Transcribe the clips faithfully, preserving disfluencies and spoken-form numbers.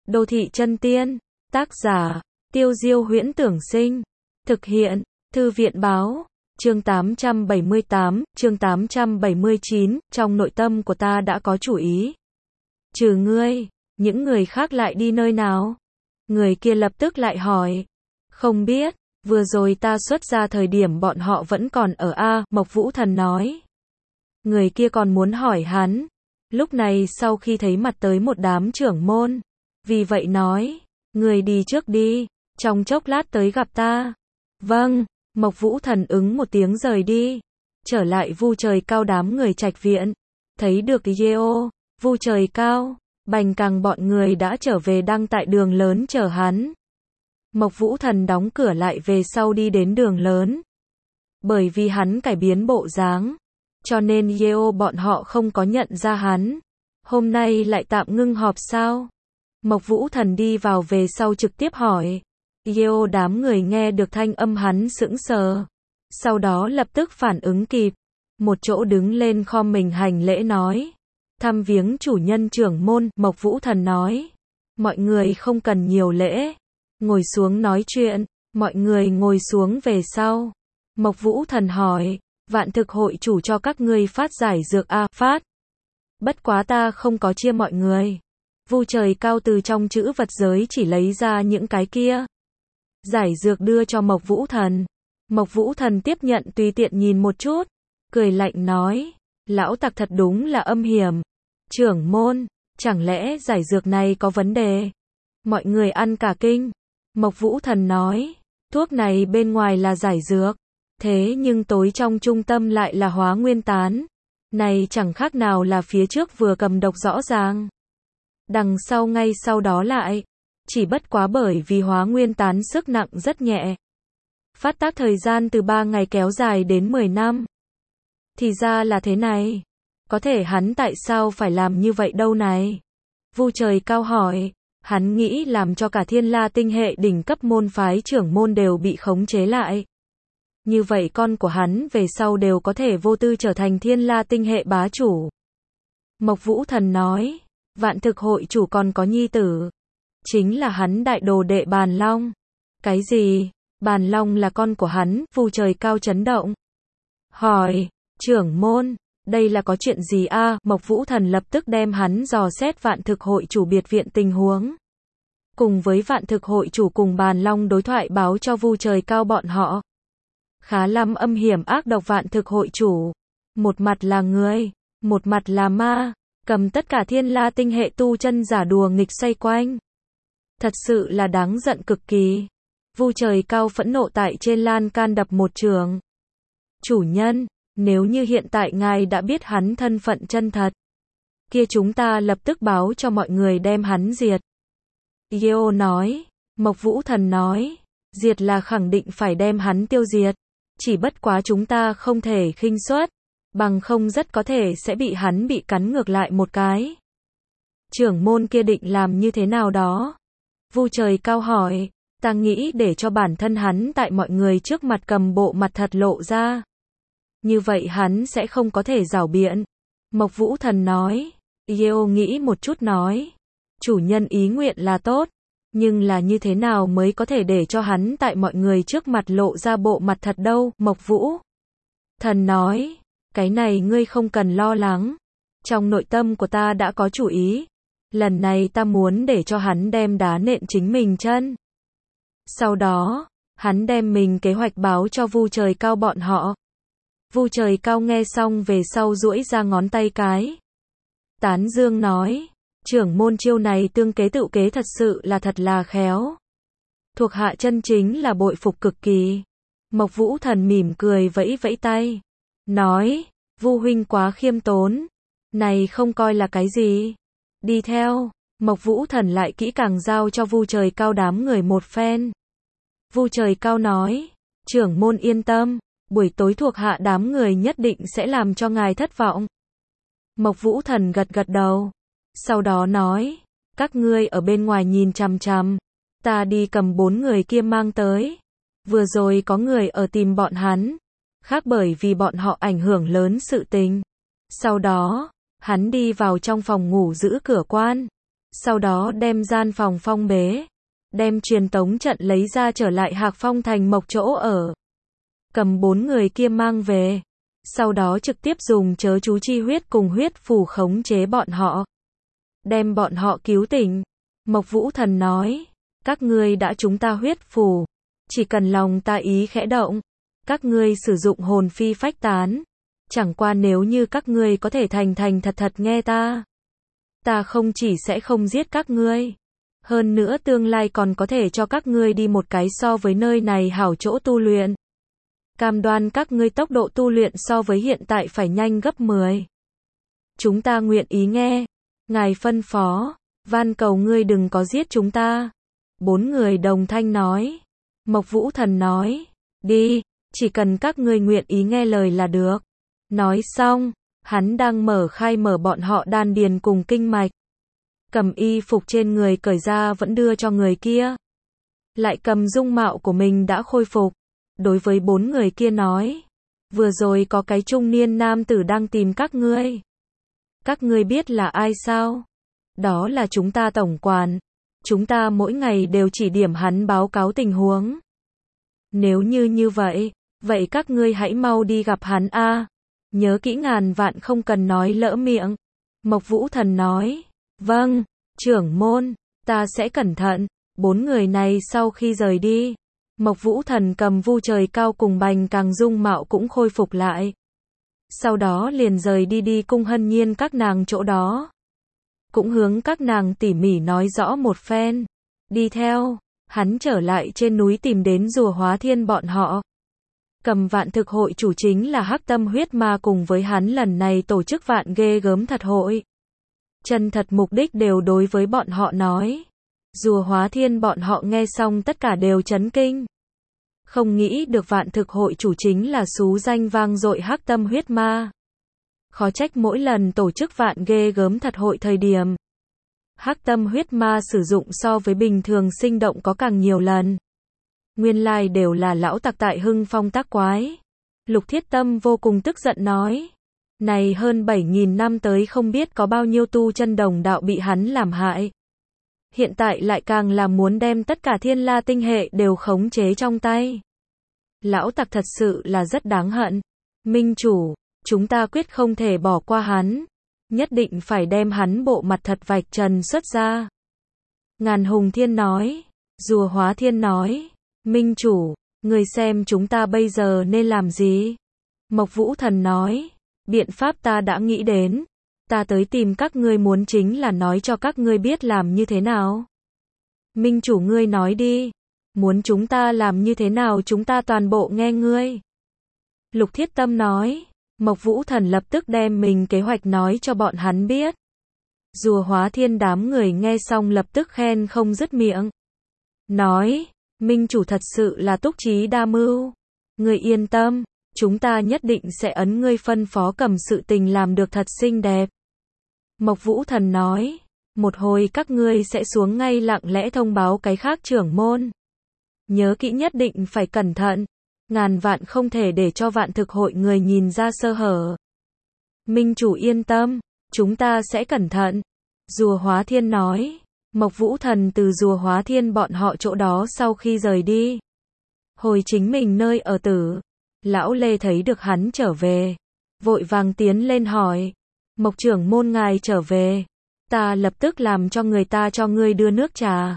Đô thị chân tiên, tác giả, Tiêu Diêu Huyễn Tưởng Sinh, thực hiện, Thư viện Báo, chương tám trăm bảy mươi tám, chương tám trăm bảy mươi chín, trong nội tâm của ta đã có chủ ý. Trừ ngươi, những người khác lại đi nơi nào? Người kia lập tức lại hỏi. Không biết, vừa rồi ta xuất ra thời điểm bọn họ vẫn còn ở A, Mộc Vũ Thần nói. Người kia còn muốn hỏi hắn. Lúc này sau khi thấy mặt tới một đám trưởng môn, vì vậy nói, người đi trước đi, trong chốc lát tới gặp ta. Vâng, Mộc Vũ Thần ứng một tiếng rời đi, trở lại Vu Trời Cao đám người Trạch viện, thấy được Yeo, Vu Trời Cao, Bành Càng bọn người đã trở về đang tại đường lớn chờ hắn. Mộc Vũ Thần đóng cửa lại về sau đi đến đường lớn. Bởi vì hắn cải biến bộ dáng, cho nên Yeo bọn họ không có nhận ra hắn. Hôm nay lại tạm ngưng họp sao? Mộc Vũ Thần đi vào về sau trực tiếp hỏi. Yeo đám người nghe được thanh âm hắn sững sờ. Sau đó lập tức phản ứng kịp. Một chỗ đứng lên khom mình hành lễ nói. Thăm viếng chủ nhân trưởng môn, Mộc Vũ Thần nói. Mọi người không cần nhiều lễ. Ngồi xuống nói chuyện. Mọi người ngồi xuống về sau. Mộc Vũ Thần hỏi. Vạn thực hội chủ cho các ngươi phát giải dược A, phát. Bất quá ta không có chia mọi người. Vu Trời Cao từ trong chữ vật giới chỉ lấy ra những cái kia. Giải dược đưa cho Mộc Vũ Thần. Mộc Vũ Thần tiếp nhận tùy tiện nhìn một chút. Cười lạnh nói. Lão tặc thật đúng là âm hiểm. Trưởng môn, chẳng lẽ giải dược này có vấn đề? Mọi người ăn cả kinh. Mộc Vũ Thần nói. Thuốc này bên ngoài là giải dược. Thế nhưng tối trong trung tâm lại là hóa nguyên tán. Này chẳng khác nào là phía trước vừa cầm độc rõ ràng. Đằng sau ngay sau đó lại. Chỉ bất quá bởi vì hóa nguyên tán sức nặng rất nhẹ. Phát tác thời gian từ ba ngày kéo dài đến mười năm. Thì ra là thế này. Có thể hắn tại sao phải làm như vậy đâu này? Vu Trời Cao hỏi. Hắn nghĩ làm cho cả Thiên La tinh hệ đỉnh cấp môn phái trưởng môn đều bị khống chế lại. Như vậy con của hắn về sau đều có thể vô tư trở thành Thiên La tinh hệ bá chủ. Mộc Vũ Thần nói. Vạn thực hội chủ còn có nhi tử. Chính là hắn đại đồ đệ Bàn Long. Cái gì? Bàn Long là con của hắn? Vu Trời Cao chấn động. Hỏi. Trưởng môn. Đây là có chuyện gì a? À? Mộc Vũ Thần lập tức đem hắn dò xét vạn thực hội chủ biệt viện tình huống. Cùng với vạn thực hội chủ cùng Bàn Long đối thoại báo cho Vu Trời Cao bọn họ. Khá lắm âm hiểm ác độc vạn thực hội chủ. Một mặt là người, một mặt là ma, cầm tất cả Thiên La tinh hệ tu chân giả đùa nghịch xoay quanh. Thật sự là đáng giận cực kỳ. Vu Trời Cao phẫn nộ tại trên lan can đập một trường. Chủ nhân, nếu như hiện tại ngài đã biết hắn thân phận chân thật, kia chúng ta lập tức báo cho mọi người đem hắn diệt. Yeo nói. Mộc Vũ Thần nói. Diệt là khẳng định phải đem hắn tiêu diệt. Chỉ bất quá chúng ta không thể khinh suất, bằng không rất có thể sẽ bị hắn bị cắn ngược lại một cái. Trưởng môn kia định làm như thế nào đó? Vu Trời Cao hỏi. Ta nghĩ để cho bản thân hắn tại mọi người trước mặt cầm bộ mặt thật lộ ra. Như vậy hắn sẽ không có thể giảo biện. Mộc Vũ Thần nói. Yeo nghĩ một chút nói. Chủ nhân ý nguyện là tốt. Nhưng là như thế nào mới có thể để cho hắn tại mọi người trước mặt lộ ra bộ mặt thật đâu? Mộc Vũ Thần nói. Cái này ngươi không cần lo lắng. Trong nội tâm của ta đã có chủ ý. Lần này ta muốn để cho hắn đem đá nện chính mình chân. Sau đó, hắn đem mình kế hoạch báo cho Vu Trời Cao bọn họ. Vu Trời Cao nghe xong về sau duỗi ra ngón tay cái. Tán dương nói. Trưởng môn chiêu này tương kế tự kế thật sự là thật là khéo. Thuộc hạ chân chính là bội phục cực kỳ. Mộc Vũ Thần mỉm cười vẫy vẫy tay. Nói. Vu huynh quá khiêm tốn. Này không coi là cái gì. Đi theo. Mộc Vũ Thần lại kỹ càng giao cho Vu Trời Cao đám người một phen. Vu Trời Cao nói. Trưởng môn yên tâm. Buổi tối thuộc hạ đám người nhất định sẽ làm cho ngài thất vọng. Mộc Vũ Thần gật gật đầu. Sau đó nói. Các ngươi ở bên ngoài nhìn chằm chằm. Ta đi cầm bốn người kia mang tới. Vừa rồi có người ở tìm bọn hắn. Khác bởi vì bọn họ ảnh hưởng lớn sự tình. Sau đó, hắn đi vào trong phòng ngủ giữ cửa quan. sau đó đem gian phòng phong bế, đem truyền tống trận lấy ra trở lại Hạc Phong thành Mộc chỗ ở. Cầm bốn người kia mang về, sau đó trực tiếp dùng chớ chú chi huyết cùng huyết phù khống chế bọn họ, đem bọn họ cứu tỉnh. Mộc Vũ Thần nói, các ngươi đã trúng ta huyết phù, chỉ cần lòng ta ý khẽ động, các ngươi sử dụng hồn phi phách tán, chẳng qua nếu như các ngươi có thể thành thành thật thật nghe ta, ta không chỉ sẽ không giết các ngươi, hơn nữa tương lai còn có thể cho các ngươi đi một cái so với nơi này hảo chỗ tu luyện. Cam đoan các ngươi tốc độ tu luyện so với hiện tại phải nhanh gấp mười. Chúng ta nguyện ý nghe, ngài phân phó, van cầu ngươi đừng có giết chúng ta. Bốn người đồng thanh nói. Mộc Vũ Thần nói, đi, chỉ cần các ngươi nguyện ý nghe lời là được. Nói xong, hắn đang mở khai mở bọn họ đan điền cùng kinh mạch. Cầm y phục trên người cởi ra vẫn đưa cho người kia. Lại cầm dung mạo của mình đã khôi phục. Đối với bốn người kia nói, vừa rồi có cái trung niên nam tử đang tìm các ngươi. Các ngươi biết là ai sao? Đó là chúng ta tổng quản. Chúng ta mỗi ngày đều chỉ điểm hắn báo cáo tình huống. Nếu như như vậy, vậy các ngươi hãy mau đi gặp hắn a. Nhớ kỹ ngàn vạn không cần nói lỡ miệng. Mộc Vũ Thần nói, vâng, trưởng môn, ta sẽ cẩn thận. Bốn người này sau khi rời đi, Mộc Vũ Thần cầm vu trời cao cùng bành càng dung mạo cũng khôi phục lại. Sau đó liền rời đi đi cung Hân Nhiên các nàng chỗ đó. Cũng hướng các nàng tỉ mỉ nói rõ một phen. Đi theo, hắn trở lại trên núi tìm đến rùa hóa thiên bọn họ. Cầm vạn thực hội chủ chính là Hắc Tâm huyết ma cùng với hắn lần này tổ chức vạn ghê gớm thật hội. Chân thật mục đích đều đối với bọn họ nói. Rùa hóa thiên bọn họ nghe xong tất cả đều chấn kinh. Không nghĩ được vạn thực hội chủ chính là xú danh vang dội Hắc Tâm huyết ma. Khó trách mỗi lần tổ chức vạn ghê gớm thật hội thời điểm, Hắc Tâm huyết ma sử dụng so với bình thường sinh động có càng nhiều lần. Nguyên lai đều là lão tặc tại Hưng Phong tác quái. Lục Thiết Tâm vô cùng tức giận nói, này hơn bảy nghìn năm tới không biết có bao nhiêu tu chân đồng đạo bị hắn làm hại. Hiện tại lại càng là muốn đem tất cả thiên la tinh hệ đều khống chế trong tay. Lão tặc thật sự là rất đáng hận. Minh chủ, chúng ta quyết không thể bỏ qua hắn. Nhất định phải đem hắn bộ mặt thật vạch trần xuất ra. Ngàn Hùng Thiên nói. Rùa Hóa Thiên nói. Minh chủ, người xem chúng ta bây giờ nên làm gì? Mộc Vũ Thần nói. Biện pháp ta đã nghĩ đến. Ta tới tìm các ngươi muốn chính là nói cho các ngươi biết làm như thế nào. Minh chủ ngươi nói đi. Muốn chúng ta làm như thế nào chúng ta toàn bộ nghe ngươi. Lục Thiết Tâm nói. Mộc Vũ Thần lập tức đem mình kế hoạch nói cho bọn hắn biết. Rùa Hóa Thiên đám người nghe xong lập tức khen không dứt miệng. Nói, Minh chủ thật sự là túc trí đa mưu. Ngươi yên tâm, chúng ta nhất định sẽ ấn ngươi phân phó cầm sự tình làm được thật xinh đẹp. Mộc Vũ Thần nói, một hồi các ngươi sẽ xuống ngay lặng lẽ thông báo cái khác trưởng môn. Nhớ kỹ nhất định phải cẩn thận. Ngàn vạn không thể để cho vạn thực hội người nhìn ra sơ hở. Minh chủ yên tâm, chúng ta sẽ cẩn thận. Rùa Hóa Thiên nói. Mộc Vũ Thần từ Rùa Hóa Thiên bọn họ chỗ đó sau khi rời đi. Hồi chính mình nơi ở tử. Lão Lê thấy được hắn trở về. Vội vàng tiến lên hỏi. Mộc trưởng môn ngài trở về. Ta lập tức làm cho người ta cho ngươi đưa nước trà.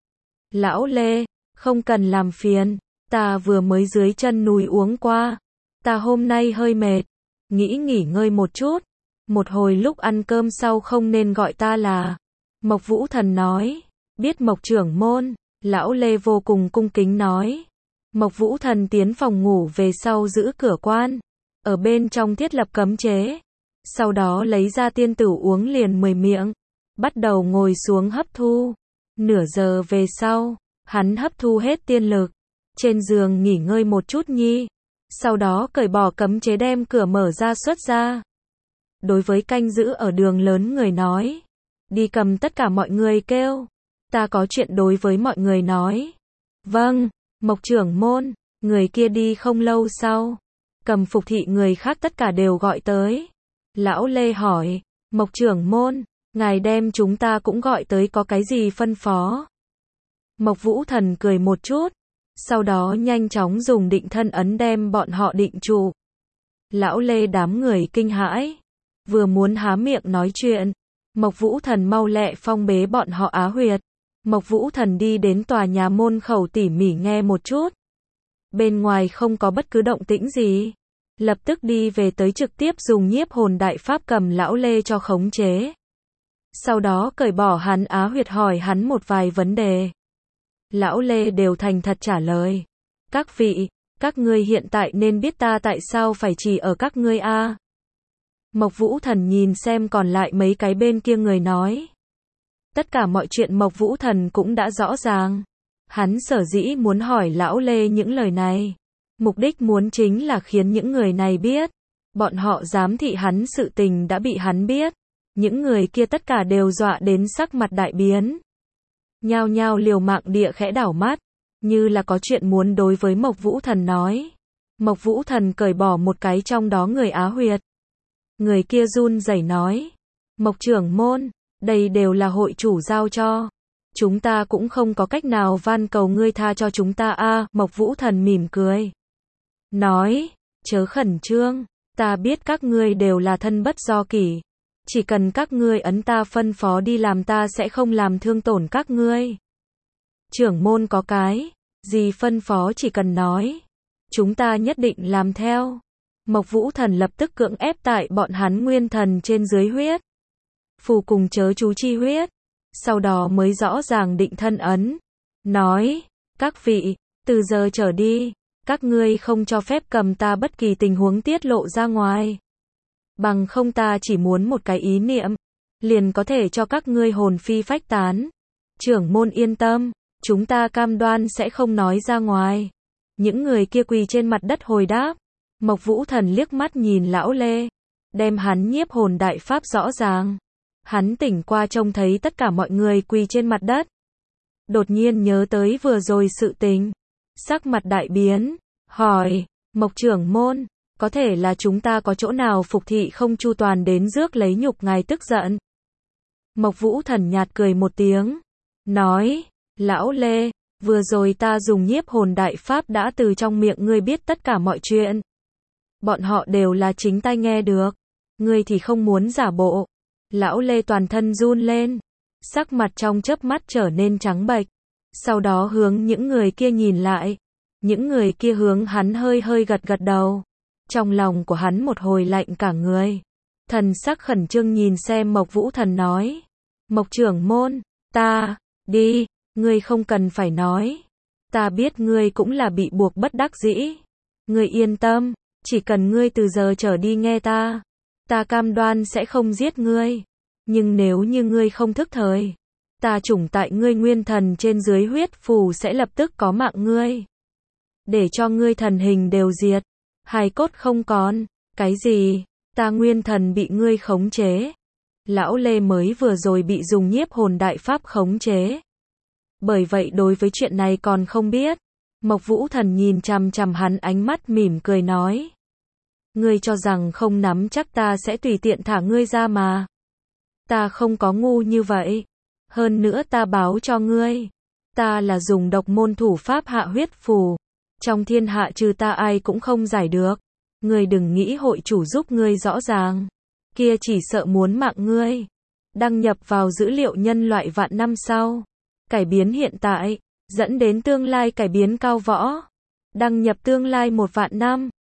Lão Lê, không cần làm phiền. Ta vừa mới dưới chân núi uống qua. Ta hôm nay hơi mệt. Nghĩ nghỉ ngơi một chút. Một hồi lúc ăn cơm sau không nên gọi ta là. Mộc Vũ Thần nói. Biết Mộc trưởng môn. Lão Lê vô cùng cung kính nói. Mộc Vũ Thần tiến phòng ngủ về sau giữ cửa quan. Ở bên trong thiết lập cấm chế. Sau đó lấy ra tiên tử uống liền mười miệng. Bắt đầu ngồi xuống hấp thu. Nửa giờ về sau. Hắn hấp thu hết tiên lực. Trên giường nghỉ ngơi một chút nhi. Sau đó cởi bỏ cấm chế đem cửa mở ra xuất ra. Đối với canh giữ ở đường lớn người nói. Đi cầm tất cả mọi người kêu. Ta có chuyện đối với mọi người nói. Vâng, Mộc trưởng môn. Người kia đi không lâu sau. Cầm phục thị người khác tất cả đều gọi tới. Lão Lê hỏi. Mộc trưởng môn. Ngài đem chúng ta cũng gọi tới có cái gì phân phó? Mộc Vũ Thần cười một chút, sau đó nhanh chóng dùng định thân ấn đem bọn họ định trụ. Lão Lê đám người kinh hãi, vừa muốn há miệng nói chuyện, Mộc Vũ Thần mau lẹ phong bế bọn họ á huyệt. Mộc Vũ Thần đi đến tòa nhà môn khẩu tỉ mỉ nghe một chút. Bên ngoài không có bất cứ động tĩnh gì. Lập tức đi về tới trực tiếp dùng nhiếp hồn đại pháp cầm lão Lê cho khống chế. Sau đó cởi bỏ hắn á huyệt hỏi hắn một vài vấn đề. Lão Lê đều thành thật trả lời. Các vị, các ngươi hiện tại nên biết ta tại sao phải chỉ ở các ngươi a. Mộc Vũ Thần nhìn xem còn lại mấy cái bên kia người nói. Tất cả mọi chuyện Mộc Vũ Thần cũng đã rõ ràng. Hắn sở dĩ muốn hỏi lão Lê những lời này. Mục đích muốn chính là khiến những người này biết. Bọn họ giám thị hắn sự tình đã bị hắn biết. Những người kia tất cả đều dọa đến sắc mặt đại biến. Nhao nhao liều mạng địa khẽ đảo mắt. Như là có chuyện muốn đối với Mộc Vũ Thần nói. Mộc Vũ Thần cởi bỏ một cái trong đó người á huyệt. Người kia run rẩy nói. Mộc trưởng môn, đây đều là hội chủ giao cho. Chúng ta cũng không có cách nào van cầu ngươi tha cho chúng ta a. Mộc Vũ Thần mỉm cười. Nói, chớ khẩn trương, ta biết các ngươi đều là thân bất do kỷ. Chỉ cần các ngươi ấn ta phân phó đi làm ta sẽ không làm thương tổn các ngươi. Trưởng môn có cái, gì phân phó chỉ cần nói. Chúng ta nhất định làm theo. Mộc Vũ Thần lập tức cưỡng ép tại bọn hắn nguyên thần trên dưới huyết. Phù cùng chớ chú chi huyết. Sau đó mới rõ ràng định thân ấn. Nói, các vị, từ giờ trở đi, các ngươi không cho phép cầm ta bất kỳ tình huống tiết lộ ra ngoài. Bằng không ta chỉ muốn một cái ý niệm, liền có thể cho các ngươi hồn phi phách tán. Trưởng môn yên tâm, chúng ta cam đoan sẽ không nói ra ngoài. Những người kia quỳ trên mặt đất hồi đáp. Mộc Vũ Thần liếc mắt nhìn lão Lê, đem hắn nhiếp hồn đại pháp rõ ràng. Hắn tỉnh qua trông thấy tất cả mọi người quỳ trên mặt đất. Đột nhiên nhớ tới vừa rồi sự tình. Sắc mặt đại biến, hỏi, Mộc trưởng môn, có thể là chúng ta có chỗ nào phục thị không chu toàn đến rước lấy nhục ngài tức giận. Mộc Vũ Thần nhạt cười một tiếng, nói, lão Lê, vừa rồi ta dùng nhiếp hồn đại pháp đã từ trong miệng ngươi biết tất cả mọi chuyện. Bọn họ đều là chính tai nghe được, ngươi thì không muốn giả bộ. Lão Lê toàn thân run lên, sắc mặt trong chớp mắt trở nên trắng bệch, sau đó hướng những người kia nhìn lại, những người kia hướng hắn hơi hơi gật gật đầu. Trong lòng của hắn một hồi lạnh cả người, thần sắc khẩn trương nhìn xem Mộc Vũ Thần nói, Mộc trưởng môn, ta, đi, ngươi không cần phải nói, ta biết ngươi cũng là bị buộc bất đắc dĩ, ngươi yên tâm, chỉ cần ngươi từ giờ trở đi nghe ta, ta cam đoan sẽ không giết ngươi, nhưng nếu như ngươi không thức thời, ta chủng tại ngươi nguyên thần trên dưới huyết phù sẽ lập tức có mạng ngươi, để cho ngươi thần hình đều diệt, hài cốt không còn. Cái gì? Ta nguyên thần bị ngươi khống chế? Lão Lê mới vừa rồi bị dùng nhiếp hồn đại pháp khống chế, bởi vậy đối với chuyện này còn không biết. Mộc Vũ Thần nhìn chằm chằm hắn ánh mắt mỉm cười nói, ngươi cho rằng không nắm chắc ta sẽ tùy tiện thả ngươi ra mà. Ta không có ngu như vậy. Hơn nữa ta báo cho ngươi, ta là dùng độc môn thủ pháp hạ huyết phù. Trong thiên hạ trừ ta ai cũng không giải được. Ngươi đừng nghĩ hội chủ giúp ngươi rõ ràng. Kia chỉ sợ muốn mạng ngươi. Đăng nhập vào dữ liệu nhân loại vạn năm sau. Cải biến hiện tại, dẫn đến tương lai cải biến cao võ. Đăng nhập tương lai một vạn năm.